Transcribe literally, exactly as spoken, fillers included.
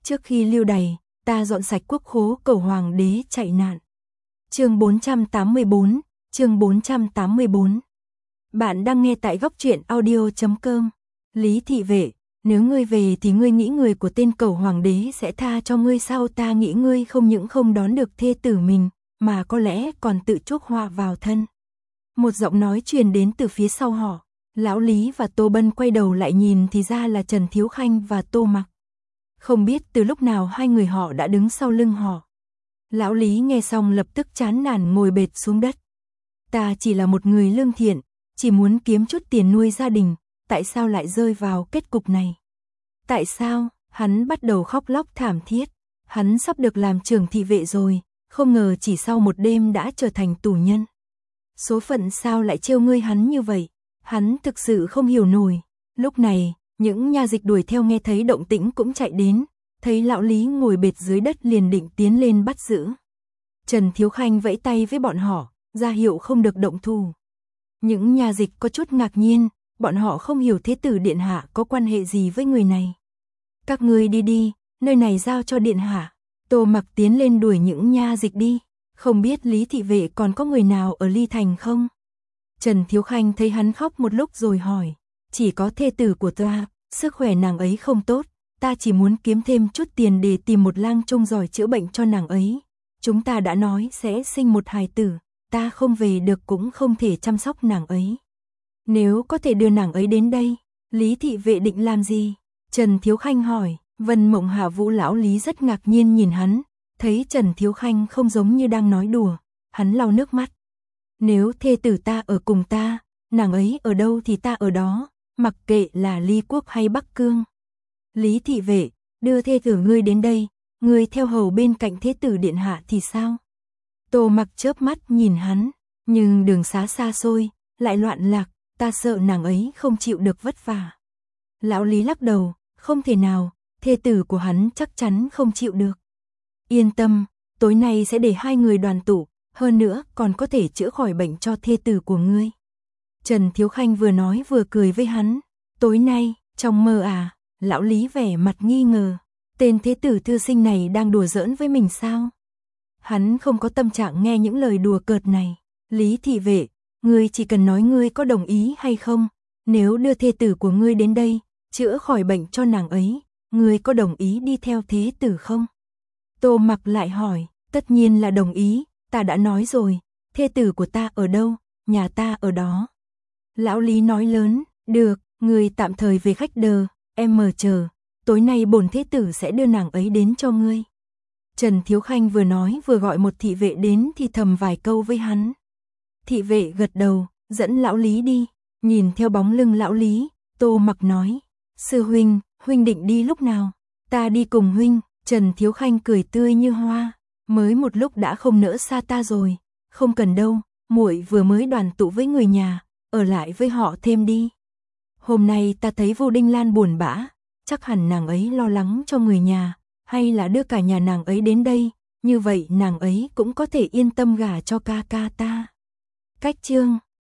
Trước khi lưu đày, ta dọn sạch quốc khố cầu hoàng đế chạy nạn. Chương bốn trăm tám mươi bốn, chương bốn trăm tám mươi bốn. Bạn đang nghe tại góc truyện audio chấm com. Lý thị vệ, nếu ngươi về thì ngươi nghĩ người của tên cầu hoàng đế sẽ tha cho ngươi sao? Ta nghĩ ngươi không những không đón được thê tử mình, mà có lẽ còn tự chuốc họa vào thân. Một giọng nói truyền đến từ phía sau họ. Lão Lý và Tô Bân quay đầu lại nhìn thì ra là Trần Thiếu Khanh và Tô Mặc. Không biết từ lúc nào hai người họ đã đứng sau lưng họ. Lão Lý nghe xong lập tức chán nản ngồi bệt xuống đất. Ta chỉ là một người lương thiện, chỉ muốn kiếm chút tiền nuôi gia đình, tại sao lại rơi vào kết cục này? Tại sao? Hắn bắt đầu khóc lóc thảm thiết. Hắn sắp được làm trưởng thị vệ rồi, không ngờ chỉ sau một đêm đã trở thành tù nhân. Số phận sao lại trêu ngươi hắn như vậy? Hắn thực sự không hiểu nổi. Lúc này, những nha dịch đuổi theo nghe thấy động tĩnh cũng chạy đến, thấy lão Lý ngồi bệt dưới đất liền định tiến lên bắt giữ. Trần Thiếu Khanh vẫy tay với bọn họ, ra hiệu không được động thủ. Những nha dịch có chút ngạc nhiên, bọn họ không hiểu thế tử điện hạ có quan hệ gì với người này. Các ngươi đi đi, nơi này giao cho điện hạ. Tô Mặc tiến lên đuổi những nha dịch đi. Không biết Lý thị vệ còn có người nào ở Ly Thành không? Trần Thiếu Khanh thấy hắn khóc một lúc rồi hỏi. Chỉ có thê tử của ta, sức khỏe nàng ấy không tốt. Ta chỉ muốn kiếm thêm chút tiền để tìm một lang trung giỏi chữa bệnh cho nàng ấy. Chúng ta đã nói sẽ sinh một hài tử. Ta không về được cũng không thể chăm sóc nàng ấy. Nếu có thể đưa nàng ấy đến đây, Lý thị vệ định làm gì? Trần Thiếu Khanh hỏi. Vân Mộng Hạ Vũ lão Lý rất ngạc nhiên nhìn hắn. Thấy Trần Thiếu Khanh không giống như đang nói đùa, hắn lau nước mắt. Nếu thê tử ta ở cùng ta, nàng ấy ở đâu thì ta ở đó, mặc kệ là Ly Quốc hay Bắc Cương. Lý thị vệ, đưa thê tử ngươi đến đây, ngươi theo hầu bên cạnh thế tử điện hạ thì sao? Tô Mặc chớp mắt nhìn hắn, nhưng đường xá xa xôi, lại loạn lạc, ta sợ nàng ấy không chịu được vất vả. Lão Lý lắc đầu, không thể nào, thê tử của hắn chắc chắn không chịu được. Yên tâm, tối nay sẽ để hai người đoàn tụ, hơn nữa còn có thể chữa khỏi bệnh cho thê tử của ngươi. Trần Thiếu Khanh vừa nói vừa cười với hắn. Tối nay, trong mơ à? Lão Lý vẻ mặt nghi ngờ. Tên thế tử thư sinh này đang đùa giỡn với mình sao? Hắn không có tâm trạng nghe những lời đùa cợt này. Lý thị vệ, ngươi chỉ cần nói ngươi có đồng ý hay không. Nếu đưa thê tử của ngươi đến đây, chữa khỏi bệnh cho nàng ấy, ngươi có đồng ý đi theo thế tử không? Tô Mặc lại hỏi, tất nhiên là đồng ý, ta đã nói rồi, thê tử của ta ở đâu, nhà ta ở đó. Lão Lý nói lớn, được, ngươi tạm thời về khách đờ, em mờ chờ, tối nay bổn thế tử sẽ đưa nàng ấy đến cho ngươi. Trần Thiếu Khanh vừa nói vừa gọi một thị vệ đến thì thầm vài câu với hắn. Thị vệ gật đầu, dẫn lão Lý đi, nhìn theo bóng lưng lão Lý, Tô Mặc nói, sư huynh, huynh định đi lúc nào? Ta đi cùng huynh. Trần Thiếu Khanh cười tươi như hoa, mới một lúc đã không nỡ xa ta rồi, không cần đâu, muội vừa mới đoàn tụ với người nhà, ở lại với họ thêm đi. Hôm nay ta thấy Vu Đinh Lan buồn bã, chắc hẳn nàng ấy lo lắng cho người nhà, hay là đưa cả nhà nàng ấy đến đây, như vậy nàng ấy cũng có thể yên tâm gả cho ca ca ta. Cách chương